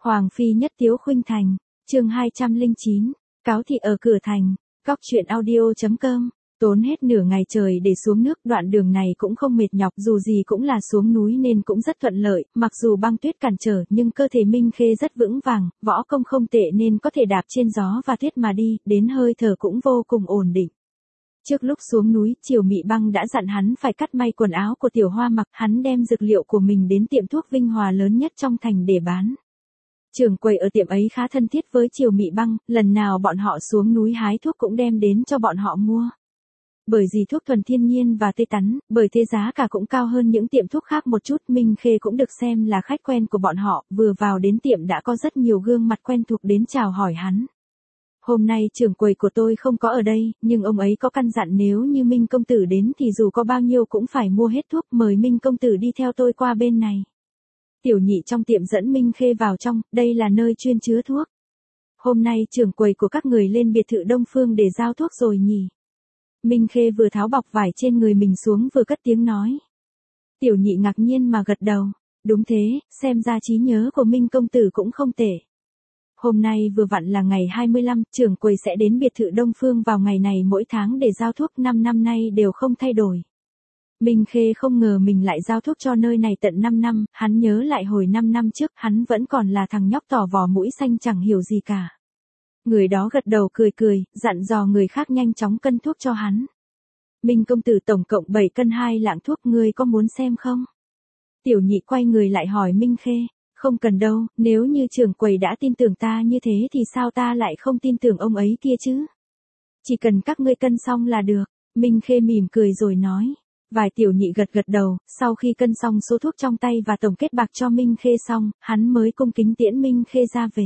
Hoàng phi nhất tiếu khuynh thành, chương 209, cáo thị ở cửa thành, góc truyện audio.com. Tốn hết nửa ngày trời để xuống nước, đoạn đường này cũng không mệt nhọc, dù gì cũng là xuống núi nên cũng rất thuận lợi, mặc dù băng tuyết cản trở nhưng cơ thể Minh Khê rất vững vàng, võ công không tệ nên có thể đạp trên gió và tuyết mà đi, đến hơi thở cũng vô cùng ổn định. Trước lúc xuống núi, Triều Mị Băng đã dặn hắn phải cắt may quần áo của Tiểu Hoa mặc, hắn đem dược liệu của mình đến tiệm thuốc Vinh Hòa lớn nhất trong thành để bán. Trưởng quầy ở tiệm ấy khá thân thiết với Triều Mị Băng, lần nào bọn họ xuống núi hái thuốc cũng đem đến cho bọn họ mua. Bởi vì thuốc thuần thiên nhiên và tươi tắn, bởi thế giá cả cũng cao hơn những tiệm thuốc khác một chút, Minh Khê cũng được xem là khách quen của bọn họ, vừa vào đến tiệm đã có rất nhiều gương mặt quen thuộc đến chào hỏi hắn. Hôm nay trưởng quầy của tôi không có ở đây, nhưng ông ấy có căn dặn nếu như Minh công tử đến thì dù có bao nhiêu cũng phải mua hết thuốc, mời Minh công tử đi theo tôi qua bên này. Tiểu Nhị trong tiệm dẫn Minh Khê vào trong, đây là nơi chuyên chứa thuốc. Hôm nay trưởng quầy của các người lên biệt thự Đông Phương để giao thuốc rồi nhỉ? Minh Khê vừa tháo bọc vải trên người mình xuống vừa cất tiếng nói. Tiểu Nhị ngạc nhiên mà gật đầu. Đúng thế, xem ra trí nhớ của Minh công tử cũng không tệ. Hôm nay vừa vặn là ngày 25, trưởng quầy sẽ đến biệt thự Đông Phương vào ngày này mỗi tháng để giao thuốc, 5 năm nay đều không thay đổi. Minh Khê không ngờ mình lại giao thuốc cho nơi này tận 5 năm, hắn nhớ lại hồi 5 năm trước, hắn vẫn còn là thằng nhóc tỏ vò mũi xanh chẳng hiểu gì cả. Người đó gật đầu cười cười, dặn dò người khác nhanh chóng cân thuốc cho hắn. Minh công tử tổng cộng 7 cân 2 lạng thuốc, ngươi có muốn xem không? Tiểu Nhị quay người lại hỏi Minh Khê, không cần đâu, nếu như trưởng quầy đã tin tưởng ta như thế thì sao ta lại không tin tưởng ông ấy kia chứ? Chỉ cần các ngươi cân xong là được. Minh Khê mỉm cười rồi nói. Vài Tiểu Nhị gật gật đầu, sau khi cân xong số thuốc trong tay và tổng kết bạc cho Minh Khê xong, hắn mới cung kính tiễn Minh Khê ra về.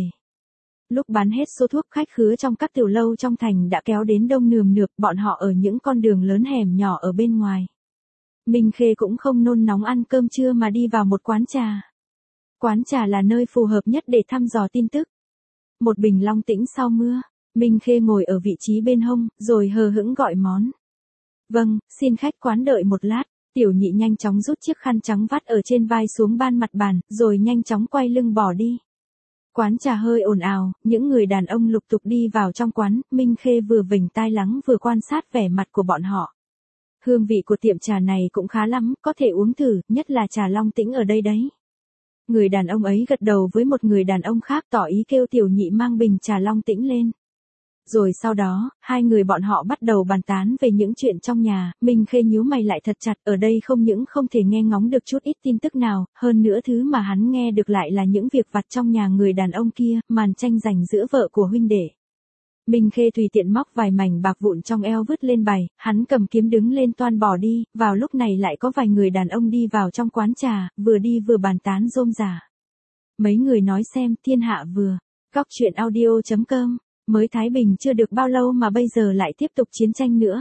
Lúc bán hết số thuốc, khách khứa trong các tiểu lâu trong thành đã kéo đến đông nườm nượp, bọn họ ở những con đường lớn hẻm nhỏ ở bên ngoài. Minh Khê cũng không nôn nóng ăn cơm trưa mà đi vào một quán trà. Quán trà là nơi phù hợp nhất để thăm dò tin tức. Một bình long tĩnh sau mưa, Minh Khê ngồi ở vị trí bên hông, rồi hờ hững gọi món. Vâng, xin khách quán đợi một lát. Tiểu Nhị nhanh chóng rút chiếc khăn trắng vắt ở trên vai xuống ban mặt bàn, rồi nhanh chóng quay lưng bỏ đi. Quán trà hơi ồn ào, những người đàn ông lục tục đi vào trong quán, Minh Khê vừa vểnh tai lắng vừa quan sát vẻ mặt của bọn họ. Hương vị của tiệm trà này cũng khá lắm, có thể uống thử, nhất là trà long tĩnh ở đây đấy. Người đàn ông ấy gật đầu với một người đàn ông khác tỏ ý kêu Tiểu Nhị mang bình trà long tĩnh lên. Rồi sau đó, hai người bọn họ bắt đầu bàn tán về những chuyện trong nhà, Minh Khê nhíu mày lại thật chặt, ở đây không những không thể nghe ngóng được chút ít tin tức nào, hơn nữa thứ mà hắn nghe được lại là những việc vặt trong nhà người đàn ông kia, màn tranh giành giữa vợ của huynh đệ. Minh Khê tùy tiện móc vài mảnh bạc vụn trong eo vứt lên bày, hắn cầm kiếm đứng lên toan bỏ đi, vào lúc này lại có vài người đàn ông đi vào trong quán trà, vừa đi vừa bàn tán rôm rả. Mấy người nói xem, thiên hạ vừa, góc truyện audio.com. Mới thái bình chưa được bao lâu mà bây giờ lại tiếp tục chiến tranh nữa.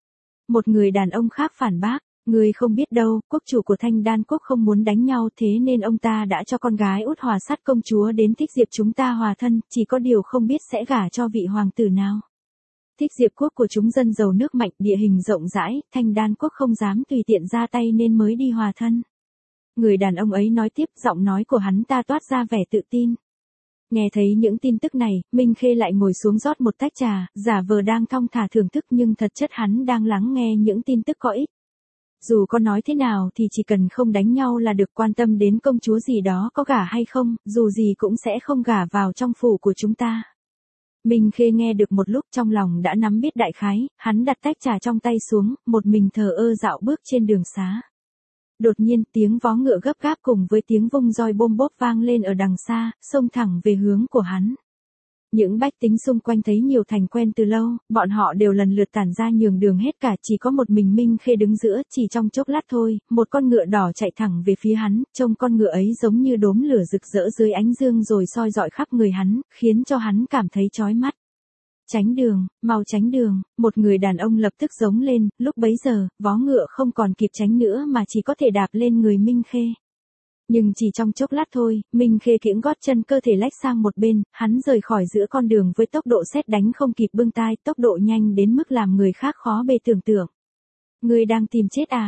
Một người đàn ông khác phản bác, người không biết đâu, quốc chủ của Thanh Đan quốc không muốn đánh nhau thế nên ông ta đã cho con gái út Hòa Sát công chúa đến Thích Diệp chúng ta hòa thân, chỉ có điều không biết sẽ gả cho vị hoàng tử nào. Thích Diệp quốc của chúng dân giàu nước mạnh, địa hình rộng rãi, Thanh Đan quốc không dám tùy tiện ra tay nên mới đi hòa thân. Người đàn ông ấy nói tiếp, giọng nói của hắn ta toát ra vẻ tự tin. Nghe thấy những tin tức này, Minh Khê lại ngồi xuống rót một tách trà, giả vờ đang thong thả thưởng thức nhưng thật chất hắn đang lắng nghe những tin tức có ích. Dù có nói thế nào thì chỉ cần không đánh nhau là được, quan tâm đến công chúa gì đó có gả hay không, dù gì cũng sẽ không gả vào trong phủ của chúng ta. Minh Khê nghe được một lúc trong lòng đã nắm biết đại khái, hắn đặt tách trà trong tay xuống, một mình thờ ơ dạo bước trên đường xá. Đột nhiên tiếng vó ngựa gấp gáp cùng với tiếng vung roi bôm bốp vang lên ở đằng xa, xông thẳng về hướng của hắn. Những bách tính xung quanh thấy nhiều thành quen từ lâu, bọn họ đều lần lượt tản ra nhường đường hết cả, chỉ có một mình Minh Khê đứng giữa, chỉ trong chốc lát thôi, một con ngựa đỏ chạy thẳng về phía hắn, trông con ngựa ấy giống như đốm lửa rực rỡ dưới ánh dương rồi soi rọi khắp người hắn, khiến cho hắn cảm thấy chói mắt. Tránh đường, mau tránh đường, một người đàn ông lập tức giống lên, lúc bấy giờ, vó ngựa không còn kịp tránh nữa mà chỉ có thể đạp lên người Minh Khê. Nhưng chỉ trong chốc lát thôi, Minh Khê kiễng gót chân, cơ thể lách sang một bên, hắn rời khỏi giữa con đường với tốc độ sét đánh không kịp bưng tai, tốc độ nhanh đến mức làm người khác khó bề tưởng tượng. Ngươi đang tìm chết à?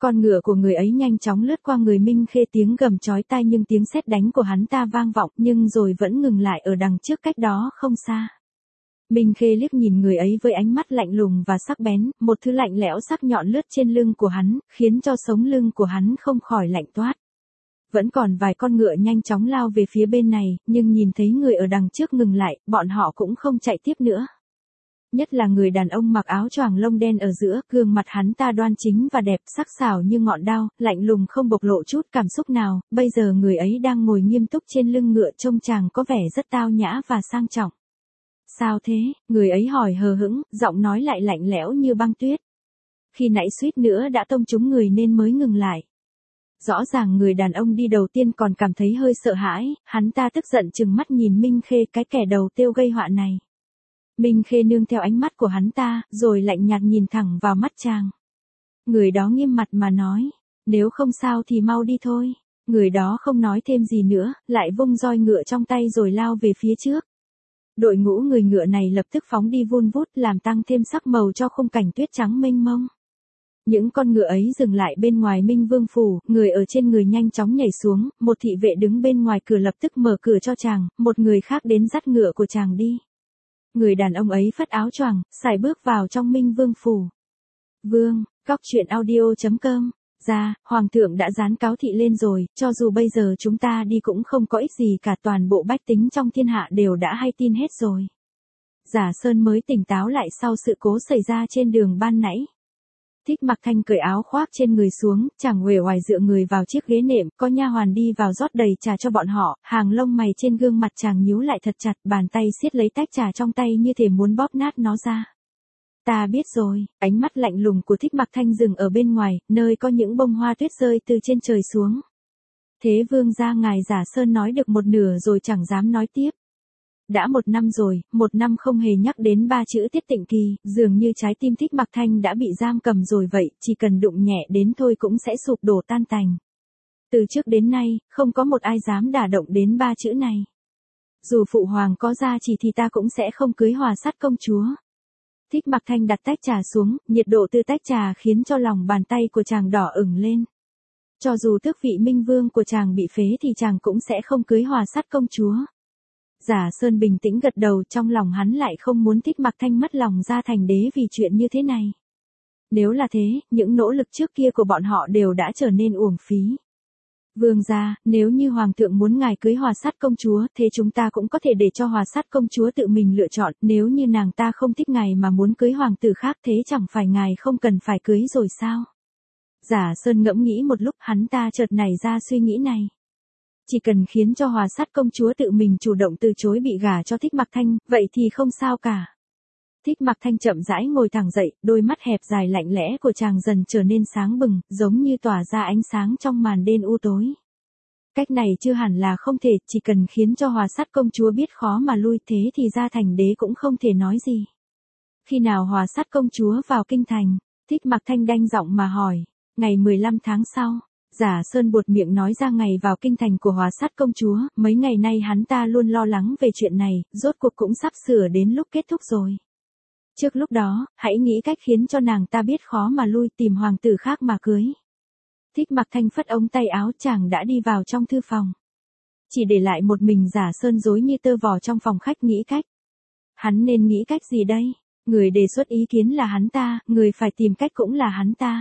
Con ngựa của người ấy nhanh chóng lướt qua người Minh Khê, tiếng gầm chói tai nhưng tiếng sét đánh của hắn ta vang vọng, nhưng rồi vẫn ngừng lại ở đằng trước cách đó không xa. Minh Khê liếc nhìn người ấy với ánh mắt lạnh lùng và sắc bén, một thứ lạnh lẽo sắc nhọn lướt trên lưng của hắn, khiến cho sống lưng của hắn không khỏi lạnh toát. Vẫn còn vài con ngựa nhanh chóng lao về phía bên này, nhưng nhìn thấy người ở đằng trước ngừng lại, bọn họ cũng không chạy tiếp nữa. Nhất là người đàn ông mặc áo choàng lông đen ở giữa, gương mặt hắn ta đoan chính và đẹp, sắc sảo như ngọn đao, lạnh lùng không bộc lộ chút cảm xúc nào, bây giờ người ấy đang ngồi nghiêm túc trên lưng ngựa, trông chàng có vẻ rất tao nhã và sang trọng. Sao thế? Người ấy hỏi hờ hững, giọng nói lại lạnh lẽo như băng tuyết. Khi nãy suýt nữa đã tông trúng người nên mới ngừng lại. Rõ ràng người đàn ông đi đầu tiên còn cảm thấy hơi sợ hãi, hắn ta tức giận trừng mắt nhìn Minh Khê, cái kẻ đầu tiêu gây họa này. Minh Khê nương theo ánh mắt của hắn ta, rồi lạnh nhạt nhìn thẳng vào mắt chàng. Người đó nghiêm mặt mà nói, nếu không sao thì mau đi thôi. Người đó không nói thêm gì nữa, lại vung roi ngựa trong tay rồi lao về phía trước. Đội ngũ người ngựa này lập tức phóng đi vun vút, làm tăng thêm sắc màu cho khung cảnh tuyết trắng mênh mông. Những con ngựa ấy dừng lại bên ngoài Minh Vương phủ, người ở trên người nhanh chóng nhảy xuống, một thị vệ đứng bên ngoài cửa lập tức mở cửa cho chàng, một người khác đến dắt ngựa của chàng đi. Người đàn ông ấy phất áo choàng, sải bước vào trong Minh Vương phủ. Vương, Cóc Truyện Audio.com. Ra, Hoàng thượng đã dán cáo thị lên rồi, cho dù bây giờ chúng ta đi cũng không có ích gì cả, toàn bộ bách tính trong thiên hạ đều đã hay tin hết rồi. Giả Sơn mới tỉnh táo lại sau sự cố xảy ra trên đường ban nãy. Thích Mặc Thanh cởi áo khoác trên người xuống, chàng uể oải dựa người vào chiếc ghế nệm, có nha hoàn đi vào rót đầy trà cho bọn họ, hàng lông mày trên gương mặt chàng nhíu lại thật chặt, bàn tay siết lấy tách trà trong tay như thể muốn bóp nát nó ra. Ta biết rồi, ánh mắt lạnh lùng của Thích Mặc Thanh dừng ở bên ngoài, nơi có những bông hoa tuyết rơi từ trên trời xuống. Thế vương gia ngài Giả Sơn nói được một nửa rồi chẳng dám nói tiếp. Đã 1 năm rồi, 1 năm không hề nhắc đến 3 chữ Tiết Tịnh Kỳ, dường như trái tim Thích Mặc Thanh đã bị giam cầm rồi vậy, chỉ cần đụng nhẹ đến thôi cũng sẽ sụp đổ tan tành. Từ trước đến nay, không có một ai dám đả động đến 3 chữ này. Dù phụ hoàng có gia chỉ thì ta cũng sẽ không cưới Hòa Sắt công chúa. Thích Mặc Thanh đặt tách trà xuống, nhiệt độ từ tách trà khiến cho lòng bàn tay của chàng đỏ ửng lên. Cho dù tước vị Minh Vương của chàng bị phế thì chàng cũng sẽ không cưới Hòa Sắt công chúa. Giả Sơn bình tĩnh gật đầu, trong lòng hắn lại không muốn Thích Mặc Thanh mất lòng ra thành đế vì chuyện như thế này. Nếu là thế, những nỗ lực trước kia của bọn họ đều đã trở nên uổng phí. Vương gia, nếu như Hoàng thượng muốn ngài cưới Hòa Sắt công chúa, thế chúng ta cũng có thể để cho Hòa Sắt công chúa tự mình lựa chọn, nếu như nàng ta không thích ngài mà muốn cưới hoàng tử khác thế chẳng phải ngài không cần phải cưới rồi sao? Giả Sơn ngẫm nghĩ một lúc, hắn ta chợt nảy ra suy nghĩ này. Chỉ cần khiến cho Hòa Sắt công chúa tự mình chủ động từ chối bị gả cho Thích Mặc Thanh, vậy thì không sao cả. Thích Mặc Thanh chậm rãi ngồi thẳng dậy, đôi mắt hẹp dài lạnh lẽ của chàng dần trở nên sáng bừng, giống như tỏa ra ánh sáng trong màn đêm u tối. Cách này chưa hẳn là không thể, chỉ cần khiến cho Hòa Sắt công chúa biết khó mà lui thế thì ra thành đế cũng không thể nói gì. Khi nào Hòa Sắt công chúa vào kinh thành? Thích Mặc Thanh đanh giọng mà hỏi. Ngày 15 tháng sau. Giả Sơn buột miệng nói ra ngày vào kinh thành của Hòa Sắt công chúa, mấy ngày nay hắn ta luôn lo lắng về chuyện này, rốt cuộc cũng sắp sửa đến lúc kết thúc rồi. Trước lúc đó, hãy nghĩ cách khiến cho nàng ta biết khó mà lui, tìm hoàng tử khác mà cưới. Thích Mặc Thanh phất ống tay áo, chàng đã đi vào trong thư phòng. Chỉ để lại một mình Giả Sơn rối như tơ vò trong phòng khách nghĩ cách. Hắn nên nghĩ cách gì đây? Người đề xuất ý kiến là hắn ta, người phải tìm cách cũng là hắn ta.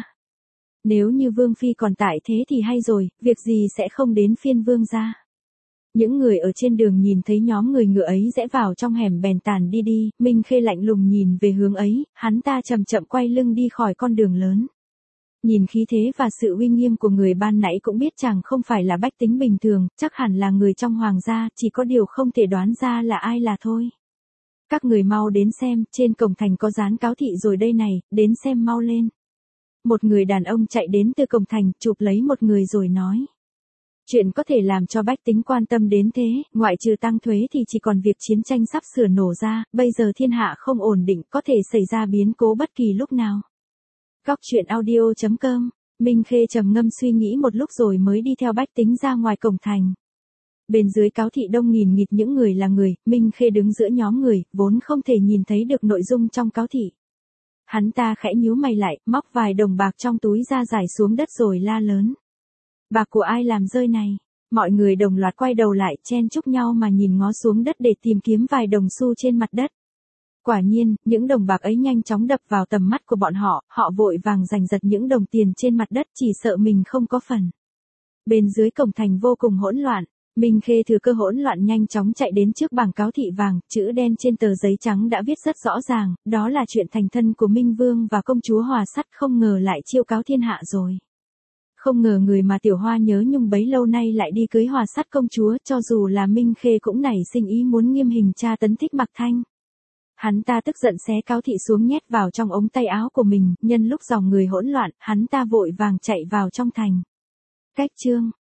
Nếu như Vương Phi còn tại thế thì hay rồi, việc gì sẽ không đến phiên Vương gia. Những người ở trên đường nhìn thấy nhóm người ngựa ấy rẽ vào trong hẻm bèn tàn đi đi, Minh Khê lạnh lùng nhìn về hướng ấy, hắn ta chậm chậm quay lưng đi khỏi con đường lớn. Nhìn khí thế và sự uy nghiêm của người ban nãy cũng biết chàng không phải là bách tính bình thường, chắc hẳn là người trong hoàng gia, chỉ có điều không thể đoán ra là ai là thôi. Các người mau đến xem, trên cổng thành có dán cáo thị rồi đây này, đến xem mau lên. Một người đàn ông chạy đến từ cổng thành, chụp lấy một người rồi nói. Chuyện có thể làm cho bách tính quan tâm đến thế, ngoại trừ tăng thuế thì chỉ còn việc chiến tranh sắp sửa nổ ra, bây giờ thiên hạ không ổn định, có thể xảy ra biến cố bất kỳ lúc nào. Cóc Truyện Audio.com. Minh Khê trầm ngâm suy nghĩ một lúc rồi mới đi theo bách tính ra ngoài cổng thành. Bên dưới cáo thị đông nghìn nghịt những người là người, Minh Khê đứng giữa nhóm người, vốn không thể nhìn thấy được nội dung trong cáo thị. Hắn ta khẽ nhíu mày lại, móc vài đồng bạc trong túi ra giải xuống đất rồi la lớn. Bạc của ai làm rơi này? Mọi người đồng loạt quay đầu lại chen chúc nhau mà nhìn ngó xuống đất để tìm kiếm vài đồng xu trên mặt đất. Quả nhiên, những đồng bạc ấy nhanh chóng đập vào tầm mắt của bọn họ, họ vội vàng giành giật những đồng tiền trên mặt đất chỉ sợ mình không có phần. Bên dưới cổng thành vô cùng hỗn loạn, Minh Khê thừa cơ hỗn loạn nhanh chóng chạy đến trước bảng cáo thị vàng, chữ đen trên tờ giấy trắng đã viết rất rõ ràng, đó là chuyện thành thân của Minh Vương và công chúa Hòa Sắt, không ngờ lại chiêu cáo thiên hạ rồi. Không ngờ người mà Tiểu Hoa nhớ nhung bấy lâu nay lại đi cưới Hòa Sắt công chúa, cho dù là Minh Khê cũng nảy sinh ý muốn nghiêm hình tra tấn Thích Mặc Thanh. Hắn ta tức giận xé cáo thị xuống nhét vào trong ống tay áo của mình, nhân lúc dòng người hỗn loạn, hắn ta vội vàng chạy vào trong thành. Cách chương